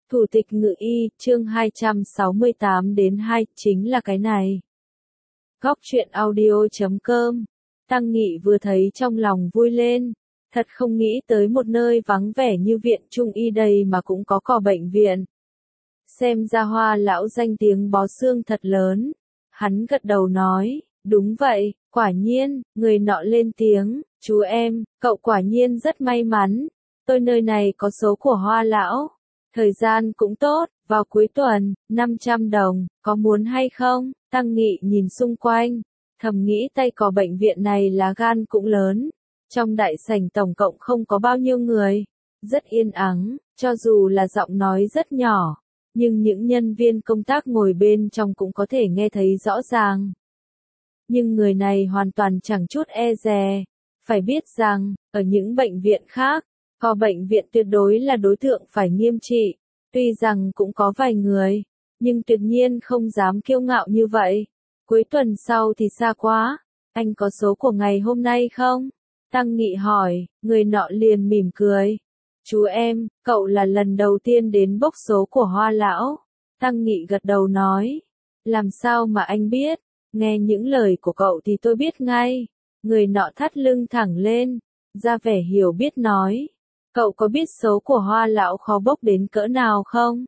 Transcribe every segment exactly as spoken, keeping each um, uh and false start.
Thủ tịch Ngự Y, chương hai trăm sáu mươi tám đến hai, chính là cái này. Góc truyện audio chấm com. Tăng Nghị vừa thấy trong lòng vui lên, thật không nghĩ tới một nơi vắng vẻ như viện Trung Y đây mà cũng có cỏ bệnh viện. Xem ra Hoa lão danh tiếng bó xương thật lớn. Hắn gật đầu nói, đúng vậy, quả nhiên. Người nọ lên tiếng, chú em, cậu quả nhiên rất may mắn. Tôi nơi này có số của Hoa lão. Thời gian cũng tốt, vào cuối tuần, năm trăm đồng, có muốn hay không? Tăng Nghị nhìn xung quanh, thầm nghĩ tay cò bệnh viện này lá gan cũng lớn. Trong đại sảnh tổng cộng không có bao nhiêu người, rất yên ắng, cho dù là giọng nói rất nhỏ, nhưng những nhân viên công tác ngồi bên trong cũng có thể nghe thấy rõ ràng. Nhưng người này hoàn toàn chẳng chút e dè, phải biết rằng, ở những bệnh viện khác, cò bệnh viện tuyệt đối là đối tượng phải nghiêm trị, tuy rằng cũng có vài người, nhưng tuyệt nhiên không dám kiêu ngạo như vậy. Cuối tuần sau thì xa quá, anh có số của ngày hôm nay không? Tăng Nghị hỏi, người nọ liền mỉm cười. Chú em, cậu là lần đầu tiên đến bốc số của Hoa lão. Tăng Nghị gật đầu nói, làm sao mà anh biết? Nghe những lời của cậu thì tôi biết ngay. Người nọ thắt lưng thẳng lên, ra vẻ hiểu biết nói. Cậu có biết số của Hoa lão khó bốc đến cỡ nào không?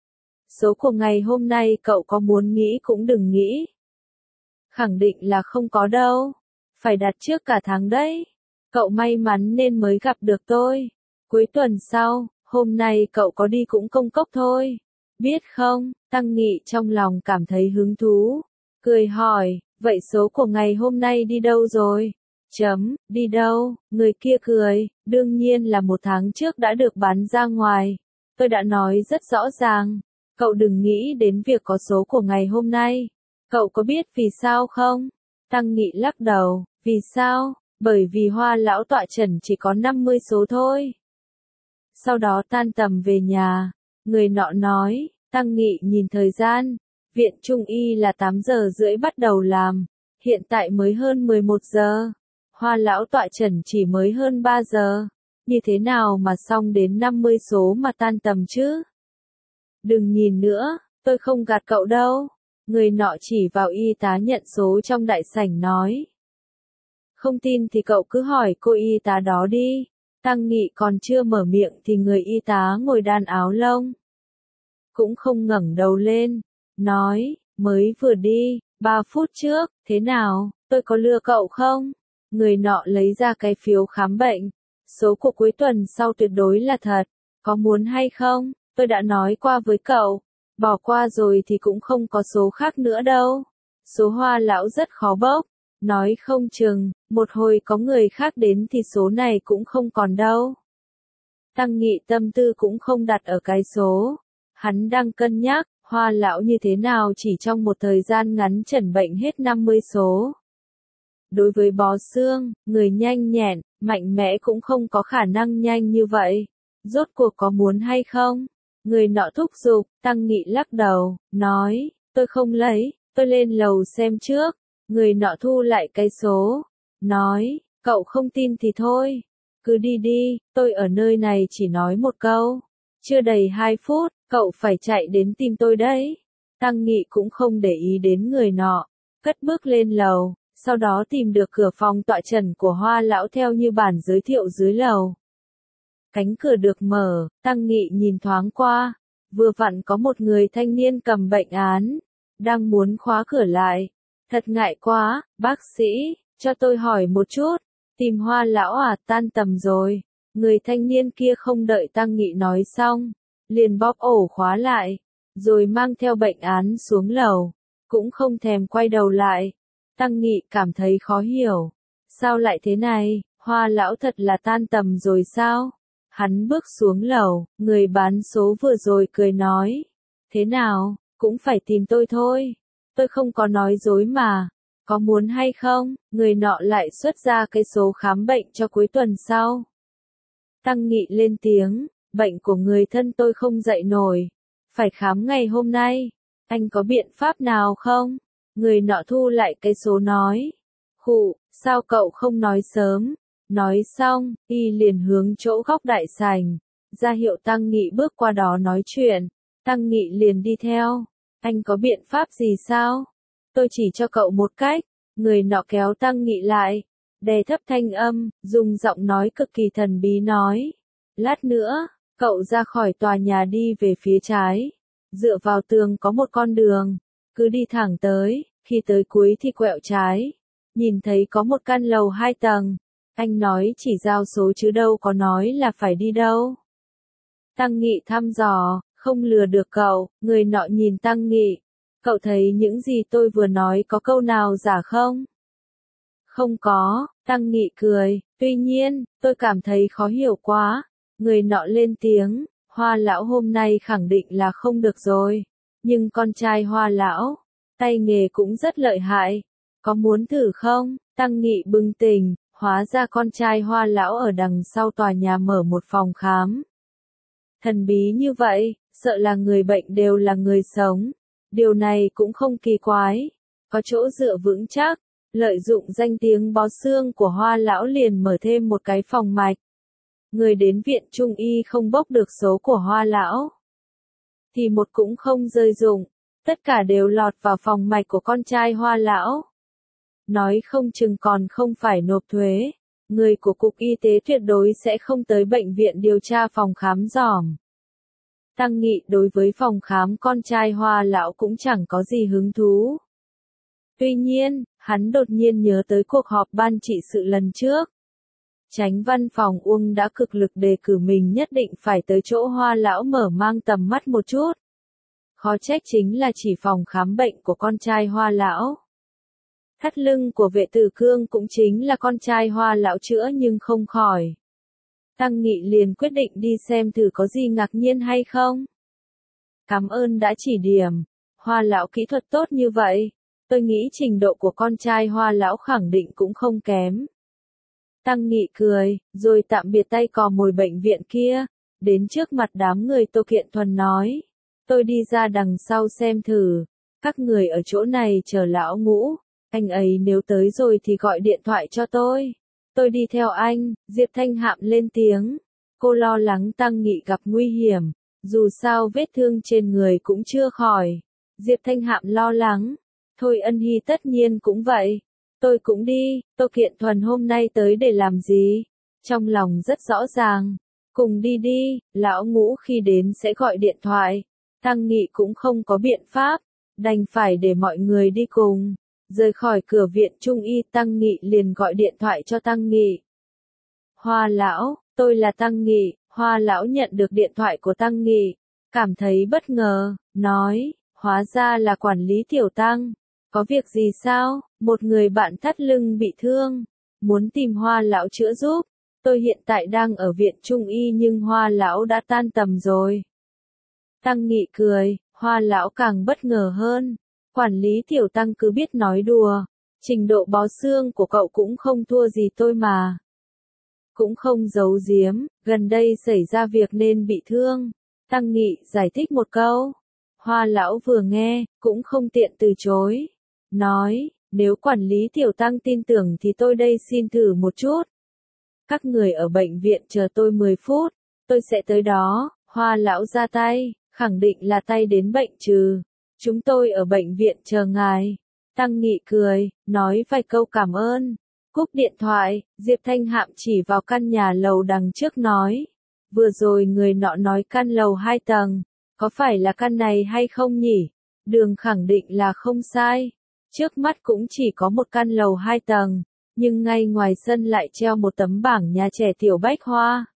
Số của ngày hôm nay cậu có muốn nghĩ cũng đừng nghĩ. Khẳng định là không có đâu. Phải đặt trước cả tháng đấy. Cậu may mắn nên mới gặp được tôi. Cuối tuần sau, hôm nay cậu có đi cũng công cốc thôi. Biết không? Tăng Nghị trong lòng cảm thấy hứng thú. Cười hỏi, vậy số của ngày hôm nay đi đâu rồi? Chấm, đi đâu? Người kia cười, đương nhiên là một tháng trước đã được bán ra ngoài. Tôi đã nói rất rõ ràng. Cậu đừng nghĩ đến việc có số của ngày hôm nay. Cậu có biết vì sao không? Tăng Nghị lắc đầu, vì sao? Bởi vì Hoa lão tọa trần chỉ có năm mươi số thôi. Sau đó tan tầm về nhà, người nọ nói, Tăng Nghị nhìn thời gian, viện Trung Y là tám giờ rưỡi bắt đầu làm, hiện tại mới hơn mười một giờ. Hoa lão tọa trần chỉ mới hơn ba giờ, như thế nào mà xong đến năm mươi số mà tan tầm chứ? Đừng nhìn nữa, tôi không gạt cậu đâu. Người nọ chỉ vào y tá nhận số trong đại sảnh nói. Không tin thì cậu cứ hỏi cô y tá đó đi. Tăng Nghị còn chưa mở miệng thì người y tá ngồi đan áo lông cũng không ngẩng đầu lên, nói, mới vừa đi, ba phút trước, thế nào, tôi có lừa cậu không? Người nọ lấy ra cái phiếu khám bệnh, số của cuối tuần sau tuyệt đối là thật, có muốn hay không? Tôi đã nói qua với cậu, bỏ qua rồi thì cũng không có số khác nữa đâu. Số Hoa lão rất khó bốc, nói không chừng, một hồi có người khác đến thì số này cũng không còn đâu. Tăng Nghị tâm tư cũng không đặt ở cái số. Hắn đang cân nhắc, Hoa lão như thế nào chỉ trong một thời gian ngắn chẩn bệnh hết năm mươi số. Đối với bó xương, người nhanh nhẹn, mạnh mẽ cũng không có khả năng nhanh như vậy. Rốt cuộc có muốn hay không? Người nọ thúc giục, Tăng Nghị lắc đầu, nói, tôi không lấy, tôi lên lầu xem trước. Người nọ thu lại cái số, nói, cậu không tin thì thôi, cứ đi đi, tôi ở nơi này chỉ nói một câu. Chưa đầy hai phút, cậu phải chạy đến tìm tôi đấy. Tăng Nghị cũng không để ý đến người nọ, cất bước lên lầu, sau đó tìm được cửa phòng tọa trần của Hoa lão theo như bản giới thiệu dưới lầu. Cánh cửa được mở, Tăng Nghị nhìn thoáng qua, vừa vặn có một người thanh niên cầm bệnh án, đang muốn khóa cửa lại. Thật ngại quá, bác sĩ, cho tôi hỏi một chút, tìm Hoa lão à, tan tầm rồi. Người thanh niên kia không đợi Tăng Nghị nói xong, liền bóp ổ khóa lại, rồi mang theo bệnh án xuống lầu, cũng không thèm quay đầu lại. Tăng Nghị cảm thấy khó hiểu, sao lại thế này, Hoa lão thật là tan tầm rồi sao? Hắn bước xuống lầu, người bán số vừa rồi cười nói, thế nào, cũng phải tìm tôi thôi. Tôi không có nói dối mà, có muốn hay không? Người nọ lại xuất ra cái số khám bệnh cho cuối tuần sau. Tăng Nghị lên tiếng, bệnh của người thân tôi không dậy nổi, phải khám ngày hôm nay, anh có biện pháp nào không? Người nọ thu lại cái số nói, khụ, sao cậu không nói sớm? Nói xong, y liền hướng chỗ góc đại sảnh, ra hiệu Tăng Nghị bước qua đó nói chuyện. Tăng Nghị liền đi theo. Anh có biện pháp gì sao? Tôi chỉ cho cậu một cách. Người nọ kéo Tăng Nghị lại, đè thấp thanh âm, dùng giọng nói cực kỳ thần bí nói. Lát nữa, cậu ra khỏi tòa nhà đi về phía trái. Dựa vào tường có một con đường. Cứ đi thẳng tới, khi tới cuối thì quẹo trái. Nhìn thấy có một căn lầu hai tầng. Anh nói chỉ giao số chứ đâu có nói là phải đi đâu. Tăng Nghị thăm dò, không lừa được cậu, người nọ nhìn Tăng Nghị. Cậu thấy những gì tôi vừa nói có câu nào giả không? Không có, Tăng Nghị cười, tuy nhiên, tôi cảm thấy khó hiểu quá. Người nọ lên tiếng, Hoa lão hôm nay khẳng định là không được rồi. Nhưng con trai Hoa lão, tay nghề cũng rất lợi hại. Có muốn thử không? Tăng Nghị bừng tỉnh, hóa ra con trai Hoa lão ở đằng sau tòa nhà mở một phòng khám. Thần bí như vậy, sợ là người bệnh đều là người sống. Điều này cũng không kỳ quái. Có chỗ dựa vững chắc, lợi dụng danh tiếng bó xương của Hoa lão liền mở thêm một cái phòng mạch. Người đến viện Trung y không bốc được số của Hoa lão. Thì một cũng không rơi dụng, tất cả đều lọt vào phòng mạch của con trai Hoa lão. Nói không chừng còn không phải nộp thuế. Người của Cục Y tế tuyệt đối sẽ không tới bệnh viện điều tra phòng khám giỏm. Tăng Nghị đối với phòng khám con trai Hoa lão cũng chẳng có gì hứng thú. Tuy nhiên, hắn đột nhiên nhớ tới cuộc họp ban trị sự lần trước. Chánh văn phòng Uông đã cực lực đề cử mình nhất định phải tới chỗ Hoa lão mở mang tầm mắt một chút. Khó trách chính là chỉ phòng khám bệnh của con trai Hoa lão. Thắt lưng của Vệ Tử Cương cũng chính là con trai Hoa lão chữa nhưng không khỏi. Tăng Nghị liền quyết định đi xem thử có gì ngạc nhiên hay không. Cảm ơn đã chỉ điểm. Hoa lão kỹ thuật tốt như vậy. Tôi nghĩ trình độ của con trai Hoa lão khẳng định cũng không kém. Tăng Nghị cười, rồi tạm biệt tay cò mồi bệnh viện kia. Đến trước mặt đám người Tô Kiện Thuần nói. Tôi đi ra đằng sau xem thử. Các người ở chỗ này chờ lão Ngũ. Anh ấy nếu tới rồi thì gọi điện thoại cho tôi. Tôi đi theo anh, Diệp Thanh Hạm lên tiếng. Cô lo lắng Tăng Nghị gặp nguy hiểm. Dù sao vết thương trên người cũng chưa khỏi. Diệp Thanh Hạm lo lắng. Thôi Ân Hy tất nhiên cũng vậy. Tôi cũng đi, Tô Kiện Thuần hôm nay tới để làm gì? Trong lòng rất rõ ràng. Cùng đi đi, lão Ngũ khi đến sẽ gọi điện thoại. Tăng Nghị cũng không có biện pháp. Đành phải để mọi người đi cùng. Rời khỏi cửa viện Trung y Tăng Nghị liền gọi điện thoại cho Tăng Nghị. Hoa lão, tôi là Tăng Nghị. Hoa lão nhận được điện thoại của Tăng Nghị. Cảm thấy bất ngờ, nói, hóa ra là quản lý Tiểu Tăng. Có việc gì sao? Một người bạn thắt lưng bị thương. Muốn tìm Hoa lão chữa giúp. Tôi hiện tại đang ở viện Trung y nhưng Hoa lão đã tan tầm rồi. Tăng Nghị cười, Hoa lão càng bất ngờ hơn. Quản lý Tiểu Tăng cứ biết nói đùa. Trình độ bó xương của cậu cũng không thua gì tôi mà. Cũng không giấu giếm, gần đây xảy ra việc nên bị thương. Tăng Nghị giải thích một câu. Hoa lão vừa nghe, cũng không tiện từ chối. Nói, nếu quản lý Tiểu Tăng tin tưởng thì tôi đây xin thử một chút. Các người ở bệnh viện chờ tôi mười phút, tôi sẽ tới đó. Hoa lão ra tay, khẳng định là tay đến bệnh trừ. Chúng tôi ở bệnh viện chờ ngài. Tăng Nghị cười, nói vài câu cảm ơn. Cúp điện thoại, Diệp Thanh Hạm chỉ vào căn nhà lầu đằng trước nói. Vừa rồi người nọ nói căn lầu hai tầng. Có phải là căn này hay không nhỉ? Đường khẳng định là không sai. Trước mắt cũng chỉ có một căn lầu hai tầng. Nhưng ngay ngoài sân lại treo một tấm bảng nhà trẻ Tiểu Bách Hoa.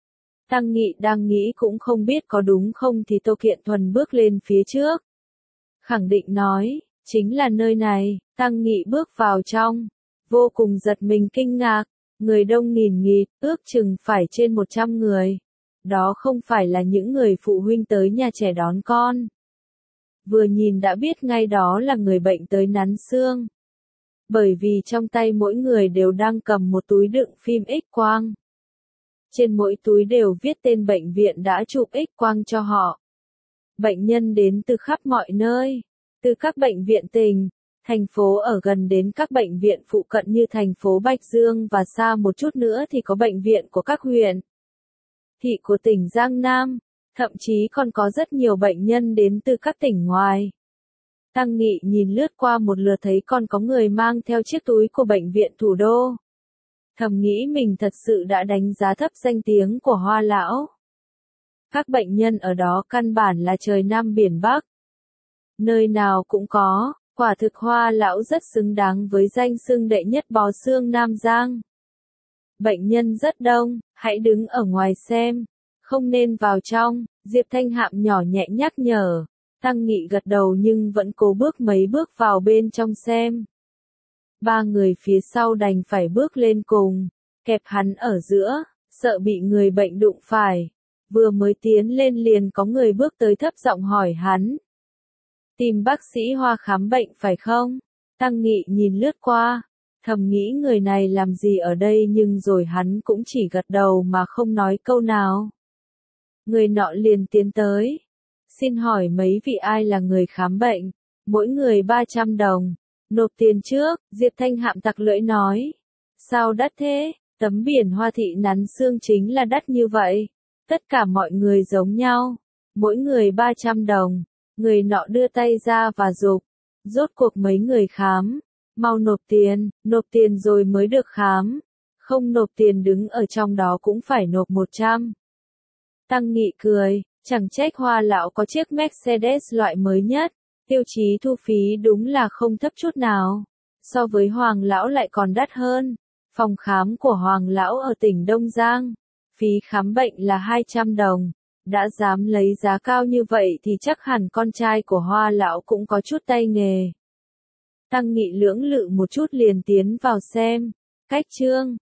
Tăng Nghị đang nghĩ cũng không biết có đúng không thì Tô Kiện Thuần bước lên phía trước. Khẳng định nói, chính là nơi này. Tăng Nghị bước vào trong. Vô cùng giật mình kinh ngạc. Người đông nghìn nghịt, ước chừng phải trên một trăm người. Đó không phải là những người phụ huynh tới nhà trẻ đón con. Vừa nhìn đã biết ngay đó là người bệnh tới nắn xương. Bởi vì trong tay mỗi người đều đang cầm một túi đựng phim X-quang. Trên mỗi túi đều viết tên bệnh viện đã chụp X-quang cho họ. Bệnh nhân đến từ khắp mọi nơi. Từ các bệnh viện tỉnh, thành phố ở gần đến các bệnh viện phụ cận như thành phố Bạch Dương và xa một chút nữa thì có bệnh viện của các huyện, thị của tỉnh Giang Nam. Thậm chí còn có rất nhiều bệnh nhân đến từ các tỉnh ngoài. Tăng Nghị nhìn lướt qua một lượt thấy còn có người mang theo chiếc túi của bệnh viện thủ đô. Thầm nghĩ mình thật sự đã đánh giá thấp danh tiếng của Hoa lão. Các bệnh nhân ở đó căn bản là trời Nam biển Bắc. Nơi nào cũng có, quả thực Hoa lão rất xứng đáng với danh xưng đệ nhất bò xương Nam Giang. Bệnh nhân rất đông, hãy đứng ở ngoài xem, không nên vào trong, Diệp Thanh Hạm nhỏ nhẹ nhắc nhở. Tăng Nghị gật đầu nhưng vẫn cố bước mấy bước vào bên trong xem. Ba người phía sau đành phải bước lên cùng, kẹp hắn ở giữa, sợ bị người bệnh đụng phải. Vừa mới tiến lên liền có người bước tới thấp giọng hỏi hắn. Tìm bác sĩ Hoa khám bệnh phải không? Tăng Nghị nhìn lướt qua, thầm nghĩ người này làm gì ở đây nhưng rồi hắn cũng chỉ gật đầu mà không nói câu nào. Người nọ liền tiến tới. Xin hỏi mấy vị ai là người khám bệnh? Mỗi người ba trăm đồng. Nộp tiền trước, Diệp Thanh Hạm tặc lưỡi nói. Sao đắt thế? Tấm biển Hoa thị nắn xương chính là đắt như vậy. Tất cả mọi người giống nhau. Mỗi người ba trăm đồng. Người nọ đưa tay ra và giục. Rốt cuộc mấy người khám. Mau nộp tiền, nộp tiền rồi mới được khám. Không nộp tiền đứng ở trong đó cũng phải nộp một trăm. Tăng Nghị cười, chẳng trách Hoa lão có chiếc Mercedes loại mới nhất. Tiêu chí thu phí đúng là không thấp chút nào. So với Hoàng lão lại còn đắt hơn. Phòng khám của Hoàng lão ở tỉnh Đông Giang. Phí khám bệnh là hai trăm đồng. Đã dám lấy giá cao như vậy thì chắc hẳn con trai của Hoa lão cũng có chút tay nghề. Tăng Nghị lưỡng lự một chút liền tiến vào xem. Cách chương